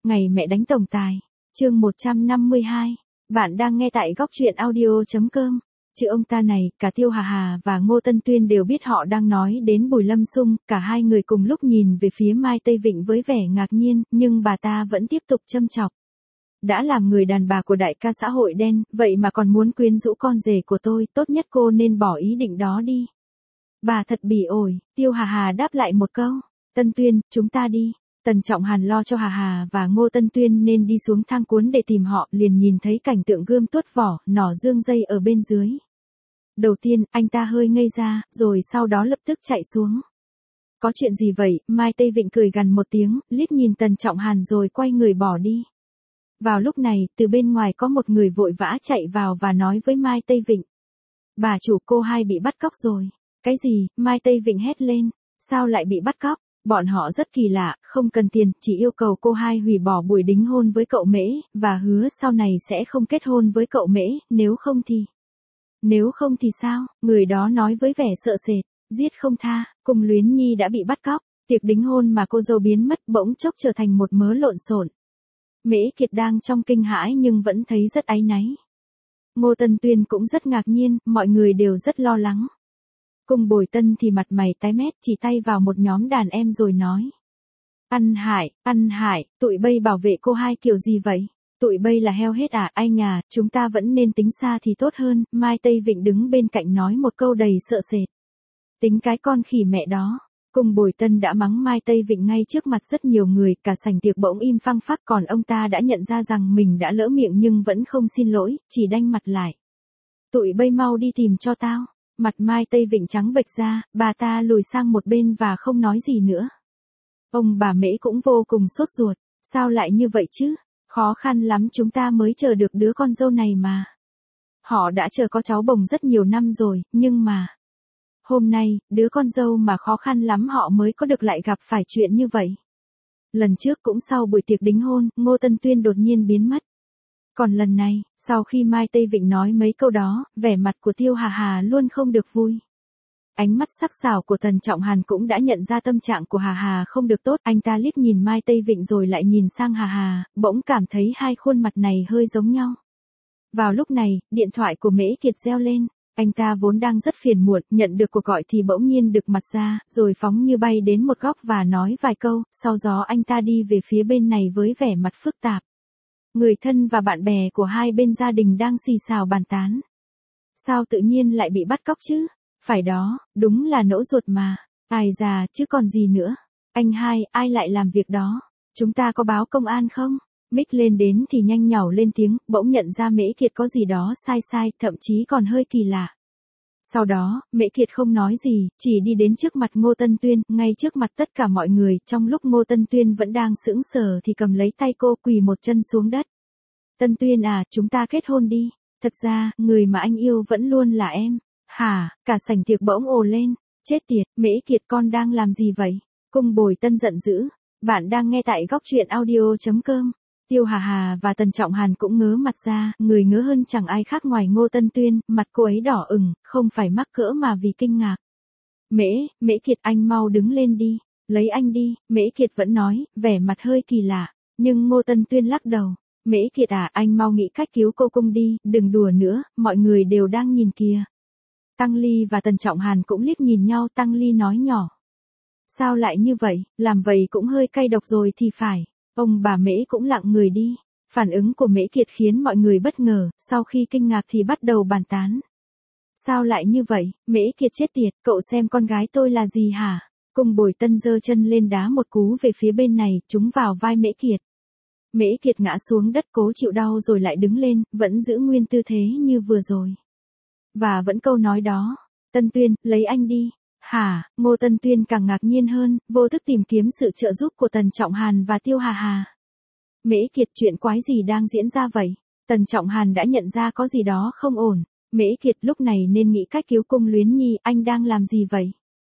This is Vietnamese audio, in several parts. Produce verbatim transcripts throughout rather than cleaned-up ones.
Ngày mẹ đánh tổng tài. Chương một trăm năm mươi hai. Bạn đang nghe tại góc truyện audio.com. Chứ ông ta này, cả Tiêu Hà Hà và Ngô Tân Tuyên đều biết họ đang nói đến Bùi Lâm Xung, cả hai người cùng lúc nhìn về phía Mai Tây Vịnh với vẻ ngạc nhiên, nhưng bà ta vẫn tiếp tục châm chọc. Đã làm người đàn bà của đại ca xã hội đen, vậy mà còn muốn quyến rũ con rể của tôi, tốt nhất cô nên bỏ ý định đó đi. Bà thật bỉ ổi, Tiêu Hà Hà đáp lại một câu. Tân Tuyên, chúng ta đi. Tần Trọng Hàn lo cho Hà Hà và Ngô Tân Tuyên nên đi xuống thang cuốn để tìm họ, liền nhìn thấy cảnh tượng gươm tuốt vỏ, nỏ dương dây ở bên dưới. Đầu tiên, anh ta hơi ngây ra, rồi sau đó lập tức chạy xuống. Có chuyện gì vậy? Mai Tây Vịnh cười gằn một tiếng, liếc nhìn Tần Trọng Hàn rồi quay người bỏ đi. Vào lúc này, từ bên ngoài có một người vội vã chạy vào và nói với Mai Tây Vịnh. Bà chủ, cô hai bị bắt cóc rồi. Cái gì? Mai Tây Vịnh hét lên. Sao lại bị bắt cóc? Bọn họ rất kỳ lạ, không cần tiền, chỉ yêu cầu cô hai hủy bỏ buổi đính hôn với cậu Mễ, và hứa sau này sẽ không kết hôn với cậu Mễ, nếu không thì... Nếu không thì sao? Người đó nói với vẻ sợ sệt, giết không tha, cùng Luyến Nhi đã bị bắt cóc, tiệc đính hôn mà cô dâu biến mất bỗng chốc trở thành một mớ lộn xộn. Mễ Kiệt đang trong kinh hãi nhưng vẫn thấy rất áy náy. Ngô Tân Tuyên cũng rất ngạc nhiên, mọi người đều rất lo lắng. Cùng Bồi Tân thì mặt mày tái mét, chỉ tay vào một nhóm đàn em rồi nói. Ăn hại, ăn hại, tụi bây bảo vệ cô hai kiểu gì vậy? Tụi bây là heo hết à? Ai nhà, chúng ta vẫn nên tính xa thì tốt hơn. Mai Tây Vịnh đứng bên cạnh nói một câu đầy sợ sệt. Tính cái con khỉ mẹ đó. Cùng Bồi Tân đã mắng Mai Tây Vịnh ngay trước mặt rất nhiều người, cả sảnh tiệc bỗng im phăng phắc, còn ông ta đã nhận ra rằng mình đã lỡ miệng nhưng vẫn không xin lỗi, chỉ đanh mặt lại. Tụi bây mau đi tìm cho tao. Mặt Mai Tây Vịnh trắng bệch ra, bà ta lùi sang một bên và không nói gì nữa. Ông bà Mễ cũng vô cùng sốt ruột, sao lại như vậy chứ? Khó khăn lắm chúng ta mới chờ được đứa con dâu này mà. Họ đã chờ có cháu bồng rất nhiều năm rồi, nhưng mà... Hôm nay, đứa con dâu mà khó khăn lắm họ mới có được lại gặp phải chuyện như vậy. Lần trước cũng sau buổi tiệc đính hôn, Ngô Tân Tuyên đột nhiên biến mất. Còn lần này, sau khi Mai Tây Vịnh nói mấy câu đó, vẻ mặt của Tiêu Hà Hà luôn không được vui. Ánh mắt sắc sảo của Tần Trọng Hàn cũng đã nhận ra tâm trạng của Hà Hà không được tốt, anh ta liếc nhìn Mai Tây Vịnh rồi lại nhìn sang Hà Hà, bỗng cảm thấy hai khuôn mặt này hơi giống nhau. Vào lúc này, điện thoại của Mễ Kiệt reo lên, anh ta vốn đang rất phiền muộn, nhận được cuộc gọi thì bỗng nhiên được mặt ra, rồi phóng như bay đến một góc và nói vài câu, sau đó anh ta đi về phía bên này với vẻ mặt phức tạp. Người thân và bạn bè của hai bên gia đình đang xì xào bàn tán. Sao tự nhiên lại bị bắt cóc chứ? Phải đó, đúng là nỗ ruột mà. Ai già, chứ còn gì nữa. Anh hai, ai lại làm việc đó? Chúng ta có báo công an không? Mic lên đến thì nhanh nhảu lên tiếng, bỗng nhận ra Mễ Kiệt có gì đó sai sai, thậm chí còn hơi kỳ lạ. Sau đó, Mễ Kiệt không nói gì, chỉ đi đến trước mặt Ngô Tân Tuyên, ngay trước mặt tất cả mọi người, trong lúc Ngô Tân Tuyên vẫn đang sững sờ thì cầm lấy tay cô quỳ một chân xuống đất. Tân Tuyên à, chúng ta kết hôn đi. Thật ra, người mà anh yêu vẫn luôn là em. Hả? Cả sảnh tiệc bỗng ồ lên. Chết tiệt, Mễ Kiệt con đang làm gì vậy? Cùng Bồi Tân giận dữ. Bạn đang nghe tại góc truyện audio.com. Tiêu Hà Hà và Tần Trọng Hàn cũng ngớ mặt ra, người ngớ hơn chẳng ai khác ngoài Ngô Tân Tuyên, mặt cô ấy đỏ ửng, không phải mắc cỡ mà vì kinh ngạc. Mễ, Mễ Kiệt anh mau đứng lên đi, lấy anh đi, Mễ Kiệt vẫn nói, vẻ mặt hơi kỳ lạ, nhưng Ngô Tân Tuyên lắc đầu. Mễ Kiệt à, anh mau nghĩ cách cứu cô Cung đi, đừng đùa nữa, mọi người đều đang nhìn kìa. Tăng Ly và Tần Trọng Hàn cũng liếc nhìn nhau, Tăng Ly nói nhỏ. Sao lại như vậy, làm vậy cũng hơi cay độc rồi thì phải. Ông bà Mễ cũng lặng người đi. Phản ứng của Mễ Kiệt khiến mọi người bất ngờ, sau khi kinh ngạc thì bắt đầu bàn tán. Sao lại như vậy, Mễ Kiệt chết tiệt, cậu xem con gái tôi là gì hả? Cùng Bồi Tân giơ chân lên đá một cú về phía bên này, trúng vào vai Mễ Kiệt. Mễ Kiệt ngã xuống đất cố chịu đau rồi lại đứng lên, vẫn giữ nguyên tư thế như vừa rồi. Và vẫn câu nói đó, Tân Tuyên, lấy anh đi. Hả? Ngô Tân Tuyên càng ngạc nhiên hơn, vô thức tìm kiếm sự trợ giúp của Tần Trọng Hàn và Tiêu Hà Hà. Mễ Kiệt, chuyện quái gì đang diễn ra vậy? Tần Trọng Hàn đã nhận ra có gì đó không ổn. Mễ Kiệt lúc này nên nghĩ cách cứu Cung Luyến Nhi, anh đang làm gì vậy?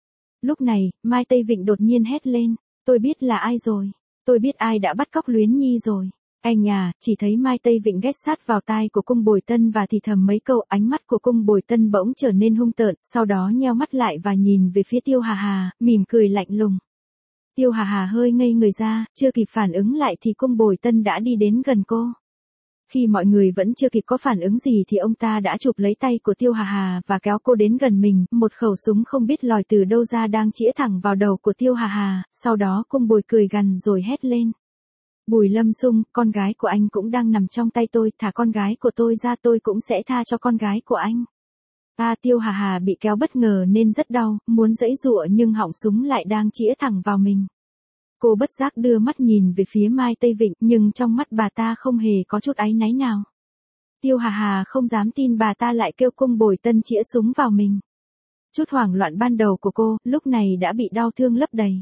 Lúc này, Mai Tây Vịnh đột nhiên hét lên, tôi biết là ai rồi. Tôi biết ai đã bắt cóc Luyến Nhi rồi. Anh à, chỉ thấy Mai Tây Vịnh ghét sát vào tai của Cung Bồi Tân và thì thầm mấy câu, ánh mắt của Cung Bồi Tân bỗng trở nên hung tợn, sau đó nheo mắt lại và nhìn về phía Tiêu Hà Hà, mỉm cười lạnh lùng. Tiêu Hà Hà hơi ngây người ra, chưa kịp phản ứng lại thì cung Bồi Tân đã đi đến gần cô. Khi mọi người vẫn chưa kịp có phản ứng gì thì ông ta đã chụp lấy tay của Tiêu Hà Hà và kéo cô đến gần mình, một khẩu súng không biết lòi từ đâu ra đang chĩa thẳng vào đầu của Tiêu Hà Hà, sau đó cung Bồi cười gằn rồi hét lên. Bùi Lâm Xung, con gái của anh cũng đang nằm trong tay tôi, thả con gái của tôi ra tôi cũng sẽ tha cho con gái của anh. À, Tiêu Hà Hà bị kéo bất ngờ nên rất đau, muốn giãy giụa nhưng họng súng lại đang chĩa thẳng vào mình. Cô bất giác đưa mắt nhìn về phía Mai Tây Vịnh nhưng trong mắt bà ta không hề có chút áy náy nào. Tiêu Hà Hà không dám tin bà ta lại kêu cung Bồi Tân chĩa súng vào mình. Chút hoảng loạn ban đầu của cô, lúc này đã bị đau thương lấp đầy.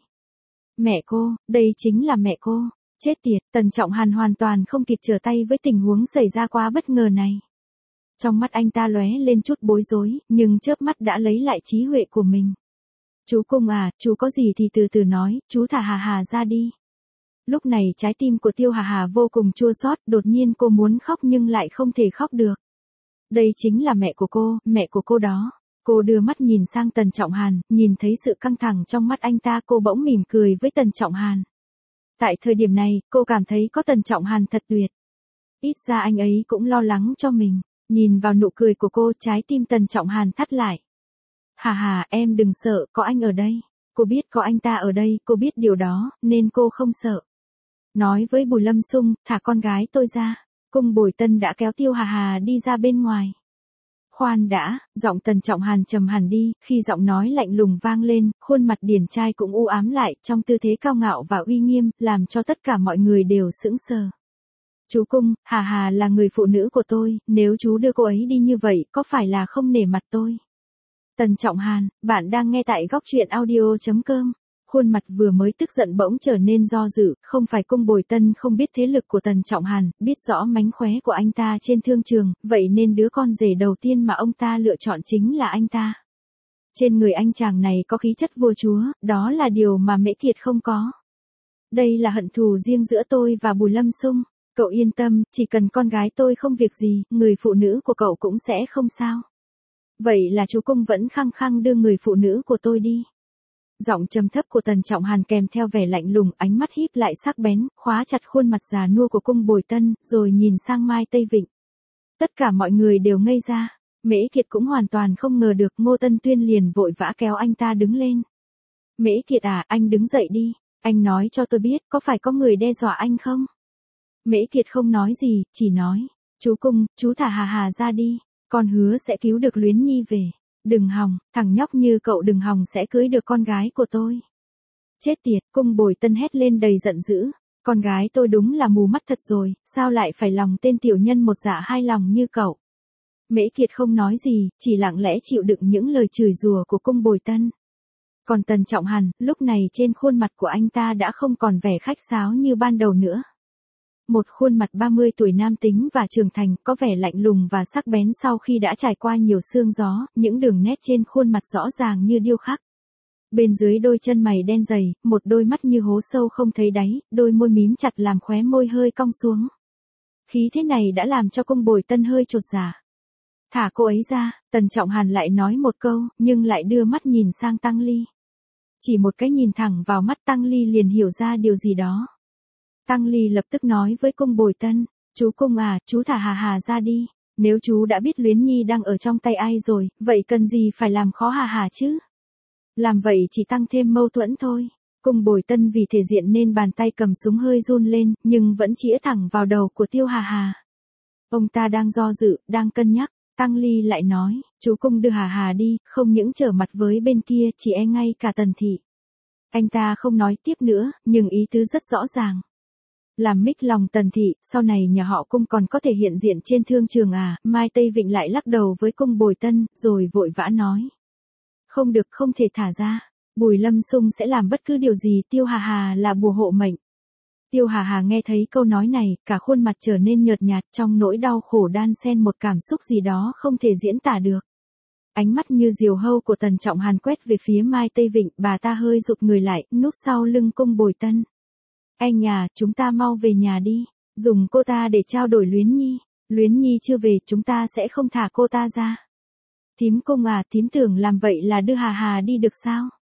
Mẹ cô, đây chính là mẹ cô. Chết tiệt, Tần Trọng Hàn hoàn toàn không kịp trở tay với tình huống xảy ra quá bất ngờ này. Trong mắt anh ta lóe lên chút bối rối, nhưng chớp mắt đã lấy lại trí huệ của mình. Chú Cung à, chú có gì thì từ từ nói, chú thả Hà Hà ra đi. Lúc này trái tim của Tiêu Hà Hà vô cùng chua xót, đột nhiên cô muốn khóc nhưng lại không thể khóc được. Đây chính là mẹ của cô, mẹ của cô đó. Cô đưa mắt nhìn sang Tần Trọng Hàn, nhìn thấy sự căng thẳng trong mắt anh ta, cô bỗng mỉm cười với Tần Trọng Hàn. Tại thời điểm này, cô cảm thấy có Tần Trọng Hàn thật tuyệt. Ít ra anh ấy cũng lo lắng cho mình. Nhìn vào nụ cười của cô, trái tim Tần Trọng Hàn thắt lại. Hà Hà, em đừng sợ, có anh ở đây. Cô biết có anh ta ở đây, cô biết điều đó, nên cô không sợ. Nói với Bùi Lâm Xung, thả con gái tôi ra. Cung Bồi Tân đã kéo Tiêu Hà Hà đi ra bên ngoài. Khoan đã, giọng Tần Trọng Hàn trầm hẳn đi, khi giọng nói lạnh lùng vang lên, khuôn mặt điển trai cũng u ám lại, trong tư thế cao ngạo và uy nghiêm, làm cho tất cả mọi người đều sững sờ. Chú Cung, Hà Hà là người phụ nữ của tôi, nếu chú đưa cô ấy đi như vậy, có phải là không nể mặt tôi? Tần Trọng Hàn, bạn đang nghe tại góc truyện audio chấm com. Khuôn mặt vừa mới tức giận bỗng trở nên do dự, không phải cung Bồi Tân không biết thế lực của Tần Trọng Hàn, biết rõ mánh khóe của anh ta trên thương trường, vậy nên đứa con rể đầu tiên mà ông ta lựa chọn chính là anh ta. Trên người anh chàng này có khí chất vua chúa, đó là điều mà Mễ Kiệt không có. Đây là hận thù riêng giữa tôi và Bùi Lâm Xung. Cậu yên tâm, chỉ cần con gái tôi không việc gì, người phụ nữ của cậu cũng sẽ không sao. Vậy là chú Cung vẫn khăng khăng đưa người phụ nữ của tôi đi. Giọng trầm thấp của Tần Trọng Hàn kèm theo vẻ lạnh lùng, ánh mắt híp lại sắc bén, khóa chặt khuôn mặt già nua của cung Bồi Tân, rồi nhìn sang Mai Tây Vịnh. Tất cả mọi người đều ngây ra. Mễ Kiệt cũng hoàn toàn không ngờ được, Ngô Tân Tuyên liền vội vã kéo anh ta đứng lên. Mễ Kiệt à, anh đứng dậy đi. Anh nói cho tôi biết, có phải có người đe dọa anh không? Mễ Kiệt không nói gì, chỉ nói. Chú Cung, chú thả Hà Hà ra đi. Con hứa sẽ cứu được Luyến Nhi về. Đừng hòng, thằng nhóc như cậu đừng hòng sẽ cưới được con gái của tôi. Chết tiệt, cung Bồi Tân hét lên đầy giận dữ. Con gái tôi đúng là mù mắt thật rồi, sao lại phải lòng tên tiểu nhân một dạ hai lòng như cậu. Mễ Kiệt không nói gì, chỉ lặng lẽ chịu đựng những lời chửi rủa của cung Bồi Tân. Còn Tần Trọng Hàn, lúc này trên khuôn mặt của anh ta đã không còn vẻ khách sáo như ban đầu nữa. Một khuôn mặt ba mươi tuổi nam tính và trưởng thành, có vẻ lạnh lùng và sắc bén sau khi đã trải qua nhiều sương gió, những đường nét trên khuôn mặt rõ ràng như điêu khắc. Bên dưới đôi chân mày đen dày, một đôi mắt như hố sâu không thấy đáy, đôi môi mím chặt làm khóe môi hơi cong xuống. Khí thế này đã làm cho cung Bồi Tân hơi chột dạ. Thả cô ấy ra, Tần Trọng Hàn lại nói một câu, nhưng lại đưa mắt nhìn sang Tăng Ly. Chỉ một cái nhìn thẳng vào mắt Tăng Ly liền hiểu ra điều gì đó. Tăng Ly lập tức nói với cung Bồi Tân, chú Cung à, chú thả Hà Hà ra đi. Nếu chú đã biết Luyến Nhi đang ở trong tay ai rồi, vậy cần gì phải làm khó Hà Hà chứ? Làm vậy chỉ tăng thêm mâu thuẫn thôi. Cung Bồi Tân vì thể diện nên bàn tay cầm súng hơi run lên, nhưng vẫn chĩa thẳng vào đầu của Tiêu Hà Hà. Ông ta đang do dự, đang cân nhắc. Tăng Ly lại nói, chú Cung đưa Hà Hà đi, không những trở mặt với bên kia, chỉ e ngay cả Tần Thị. Anh ta không nói tiếp nữa, nhưng ý tứ rất rõ ràng. Làm mích lòng Tần Thị, sau này nhà họ Cung còn có thể hiện diện trên thương trường à? Mai Tây Vịnh lại lắc đầu với cung Bồi Tân, rồi vội vã nói. Không được, không thể thả ra. Bùi Lâm Xung sẽ làm bất cứ điều gì, Tiêu Hà Hà là bùa hộ mệnh. Tiêu Hà Hà nghe thấy câu nói này, cả khuôn mặt trở nên nhợt nhạt, trong nỗi đau khổ đan xen một cảm xúc gì đó không thể diễn tả được. Ánh mắt như diều hâu của Tần Trọng Hàn quét về phía Mai Tây Vịnh, bà ta hơi rụt người lại, núp sau lưng cung Bồi Tân. Anh nhà, chúng ta mau về nhà đi, dùng cô ta để trao đổi Luyến Nhi. Luyến Nhi chưa về, chúng ta sẽ không thả cô ta ra. Thím Cung à, thím tưởng làm vậy là đưa Hà Hà đi được sao?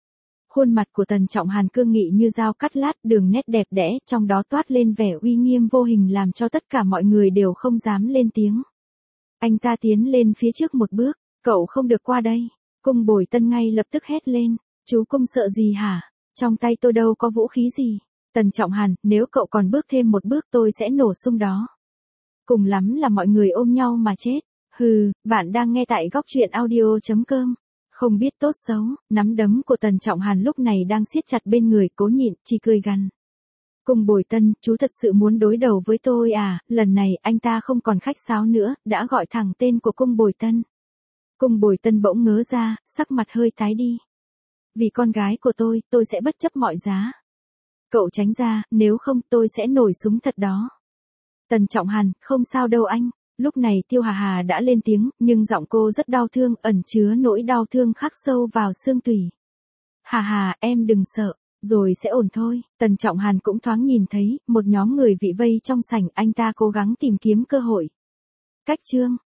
Khuôn mặt của Tần Trọng Hàn cương nghị như dao cắt lát, đường nét đẹp đẽ, trong đó toát lên vẻ uy nghiêm vô hình làm cho tất cả mọi người đều không dám lên tiếng. Anh ta tiến lên phía trước một bước, cậu không được qua đây. Cung Bồi Tân ngay lập tức hét lên, chú Cung sợ gì hả? Trong tay tôi đâu có vũ khí gì. Tần Trọng Hàn, nếu cậu còn bước thêm một bước tôi sẽ nổ sung đó. Cùng lắm là mọi người ôm nhau mà chết. Hừ, bạn đang nghe tại góc truyện audio chấm com. Không biết tốt xấu, nắm đấm của Tần Trọng Hàn lúc này đang siết chặt bên người, cố nhịn, chỉ cười gằn. Cung Bồi Tân, chú thật sự muốn đối đầu với tôi à? Lần này anh ta không còn khách sáo nữa, đã gọi thẳng tên của Cung Bồi Tân. Cung Bồi Tân bỗng ngớ ra, sắc mặt hơi tái đi. Vì con gái của tôi, tôi sẽ bất chấp mọi giá. Cậu tránh ra, nếu không tôi sẽ nổi súng thật đó. Tần Trọng Hàn, không sao đâu anh. Lúc này Tiêu Hà Hà đã lên tiếng, nhưng giọng cô rất đau thương, ẩn chứa nỗi đau thương khắc sâu vào xương tủy. Hà Hà, em đừng sợ, rồi sẽ ổn thôi. Tần Trọng Hàn cũng thoáng nhìn thấy, một nhóm người vị vây trong sảnh, anh ta cố gắng tìm kiếm cơ hội. Cách chương,